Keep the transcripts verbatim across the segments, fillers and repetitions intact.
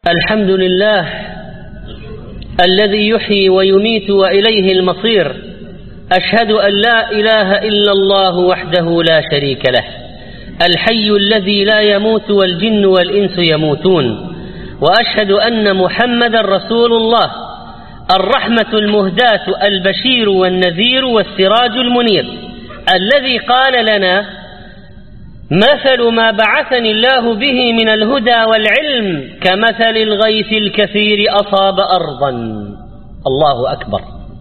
الحمد لله الذي يحيي ويميت وإليه المصير. أشهد أن لا إله إلا الله وحده لا شريك له، الحي الذي لا يموت والجن والإنس يموتون. وأشهد أن محمدا رسول الله، الرحمة المهداة البشير والنذير والسراج المنير، الذي قال لنا: مثل ما بعثني الله به من الهدى والعلم كمثل الغيث الكثير أصاب أرضا. الله أكبر،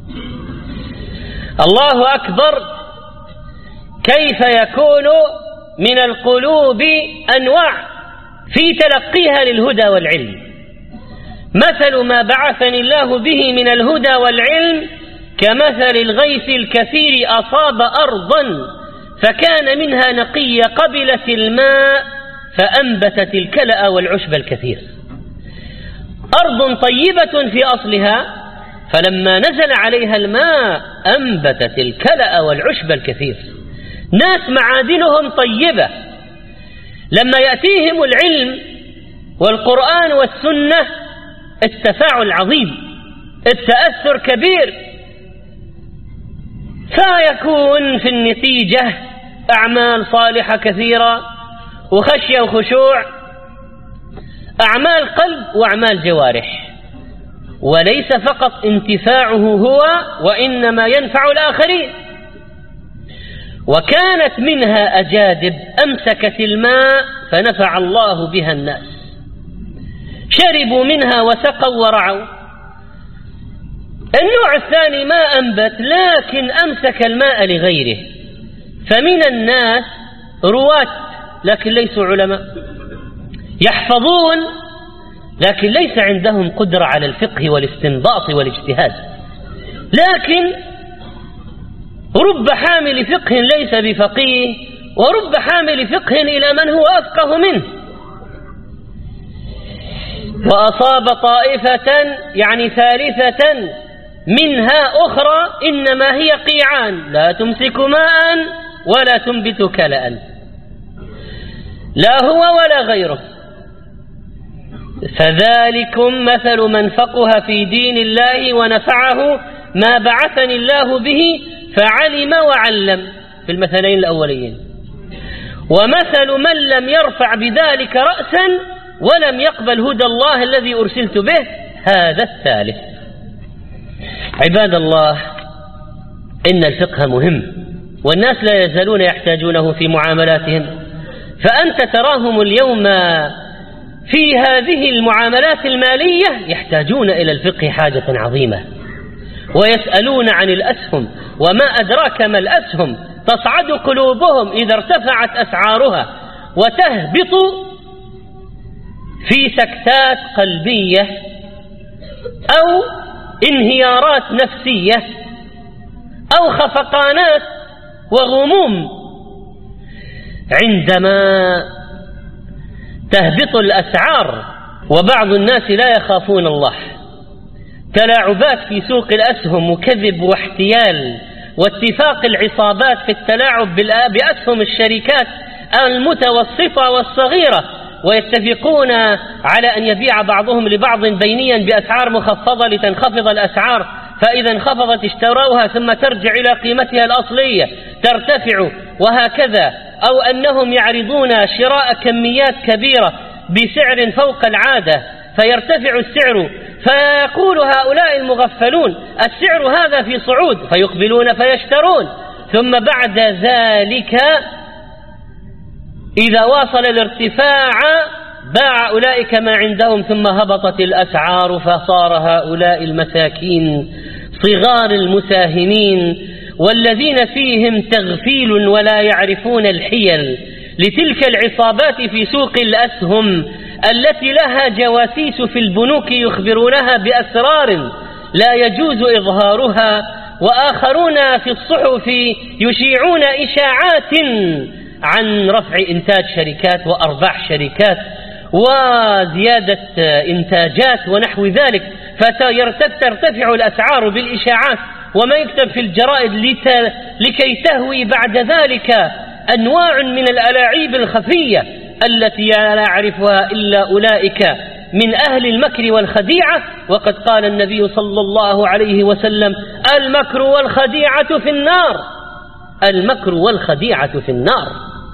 الله أكبر. كيف يكون من القلوب أنواع في تلقيها للهدى والعلم؟ مثل ما بعثني الله به من الهدى والعلم كمثل الغيث الكثير أصاب أرضا فكان منها نقية قبلت الماء فأنبتت الكلأ والعشب الكثير. أرض طيبة في أصلها فلما نزل عليها الماء أنبتت الكلأ والعشب الكثير. ناس معادنهم طيبة، لما يأتيهم العلم والقرآن والسنة التفاعل عظيم، التأثر كبير، فيكون في النتيجة أعمال صالحة كثيرة وخشية وخشوع، أعمال قلب وأعمال جوارح، وليس فقط انتفاعه هو وإنما ينفع الآخرين. وكانت منها أجادب أمسكت الماء فنفع الله بها الناس، شربوا منها وسقوا ورعوا. النوع الثاني ما أنبت لكن أمسك الماء لغيره، فمن الناس رواة لكن ليسوا علماء، يحفظون لكن ليس عندهم قدرة على الفقه والاستنباط والاجتهاد، لكن رب حامل فقه ليس بفقيه ورب حامل فقه إلى من هو أفقه منه. وأصاب طائفة يعني ثالثة منها أخرى إنما هي قيعان لا تمسك ماء ولا تنبت كلأ، لا هو ولا غيره. فذلكم مثل من فقه في دين الله ونفعه ما بعثني الله به فعلم وعلم في المثلين الأولين، ومثل من لم يرفع بذلك رأسا ولم يقبل هدى الله الذي أرسلت به هذا الثالث. عباد الله، إن الفقه مهم والناس لا يزالون يحتاجونه في معاملاتهم، فأنت تراهم اليوم في هذه المعاملات المالية يحتاجون إلى الفقه حاجة عظيمة، ويسألون عن الأسهم وما أدراك ما الأسهم، تصعد قلوبهم إذا ارتفعت أسعارها وتهبط في سكتات قلبية أو انهيارات نفسية أو خفقانات وغموم. عندما تهبط الأسعار وبعض الناس لا يخافون الله، تلاعبات في سوق الأسهم وكذب واحتيال واتفاق العصابات في التلاعب بأسهم الشركات المتوسطة والصغيرة، ويتفقون على أن يبيع بعضهم لبعض بينيا بأسعار مخفضة لتنخفض الأسعار، فإذا انخفضت اشتروها ثم ترجع إلى قيمتها الأصلية ترتفع، وهكذا. أو أنهم يعرضون شراء كميات كبيرة بسعر فوق العادة فيرتفع السعر، فيقول هؤلاء المغفلون السعر هذا في صعود، فيقبلون فيشترون، ثم بعد ذلك إذا واصل الارتفاع باع أولئك ما عندهم ثم هبطت الأسعار، فصار هؤلاء المساكين صغار المساهمين والذين فيهم تغفيل ولا يعرفون الحيل لتلك العصابات في سوق الأسهم التي لها جواسيس في البنوك يخبرونها بأسرار لا يجوز إظهارها، وآخرون في الصحف يشيعون إشاعات عن رفع إنتاج شركات وأرباح شركات وزيادة إنتاجات ونحو ذلك، فترتفع الأسعار بالإشاعات وما يكتب في الجرائد لكي تهوي بعد ذلك أنواع من الألاعيب الخفية التي لا يعرفها إلا أولئك من أهل المكر والخديعة، وقد قال النبي صلى الله عليه وسلم: المكر والخديعة في النار، المكر والخديعة في النار.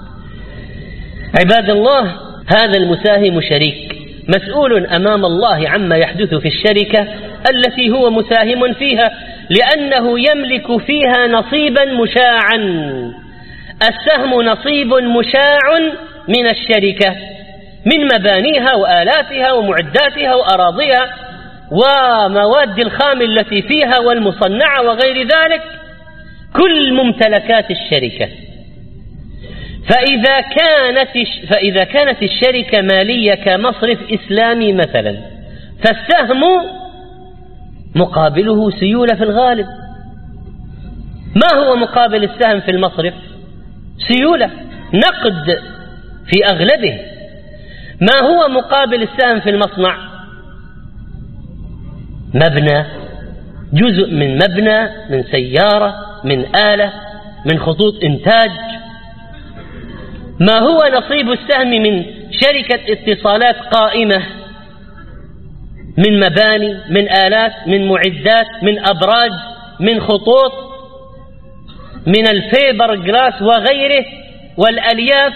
عباد الله، هذا المساهم شريك مسؤول أمام الله عما يحدث في الشركة التي هو مساهم فيها، لأنه يملك فيها نصيبا مشاعا. السهم نصيب مشاع من الشركة، من مبانيها وآلاتها ومعداتها وأراضيها ومواد الخام التي فيها والمصنعة وغير ذلك، كل ممتلكات الشركة. فإذا كانت فإذا كانت الشركة مالية كمصرف إسلامي مثلا، فالسهم مقابله سيولة في الغالب. ما هو مقابل السهم في المصرف؟ سيولة، نقد في أغلبه. ما هو مقابل السهم في المصنع؟ مبنى، جزء من مبنى، من سيارة، من آلة، من خطوط إنتاج. ما هو نصيب السهم من شركة اتصالات قائمة؟ من مباني، من آلات، من معدات، من أبراج، من خطوط، من الفيبر جلاس وغيره، والألياف،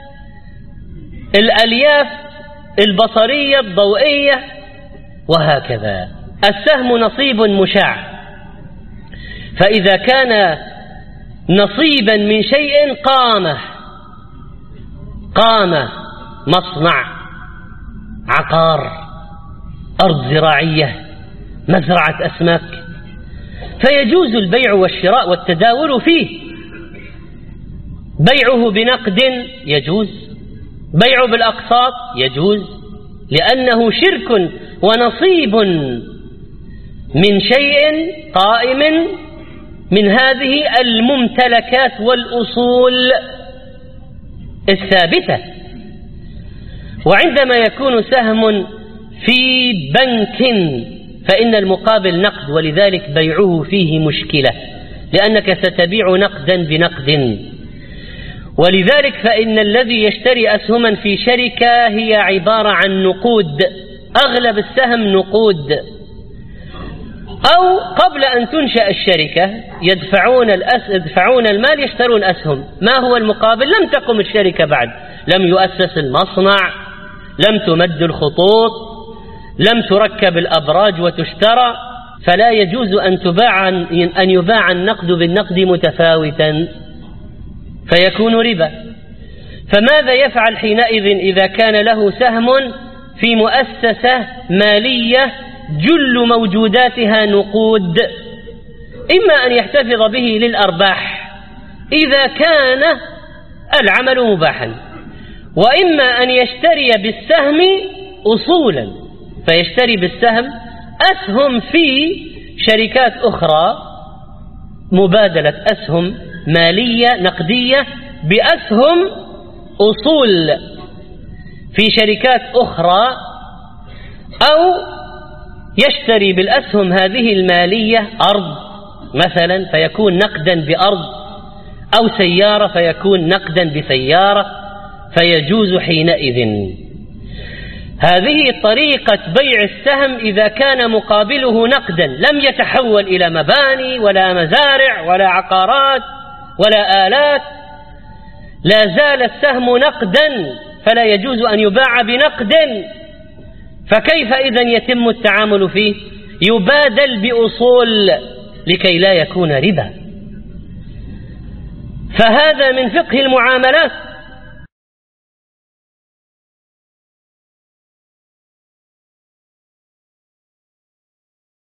الألياف البصرية الضوئية وهكذا. السهم نصيب مشاع. فإذا كان نصيبا من شيء قامة، قامة مصنع، عقار، أرض زراعية، مزرعة أسماك، فيجوز البيع والشراء والتداول فيه. بيعه بنقد يجوز، بيعه بالأقساط يجوز، لأنه شرك ونصيب من شيء قائم من هذه الممتلكات والأصول الثابتة. وعندما يكون سهم في بنك فإن المقابل نقد، ولذلك بيعه فيه مشكلة، لأنك ستبيع نقدا بنقد. ولذلك فإن الذي يشتري أسهما في شركة هي عبارة عن نقود، أغلب السهم نقود. أو قبل أن تنشأ الشركة يدفعون, الأس... يدفعون المال، يشترون أسهم. ما هو المقابل؟ لم تقم الشركة بعد، لم يؤسس المصنع، لم تمد الخطوط، لم تركب الأبراج وتشترى، فلا يجوز أن تباع أن يباع النقد بالنقد متفاوتا، فيكون ربا. فماذا يفعل حينئذ إذا كان له سهم في مؤسسة مالية جل موجوداتها نقود؟ إما أن يحتفظ به للأرباح إذا كان العمل مباحا، وإما أن يشتري بالسهم أصولا، فيشتري بالسهم أسهم في شركات أخرى، مبادلة أسهم مالية نقدية بأسهم أصول في شركات أخرى، أو يشتري بالأسهم هذه المالية أرض مثلا فيكون نقدا بأرض، أو سيارة فيكون نقدا بسيارة، فيجوز حينئذ. هذه طريقة بيع السهم إذا كان مقابله نقدا، لم يتحول إلى مباني ولا مزارع ولا عقارات ولا آلات، لا زال السهم نقدا، فلا يجوز أن يباع بنقد. فكيف إذن يتم التعامل فيه؟ يبادل بأصول لكي لا يكون ربا. فهذا من فقه المعاملات.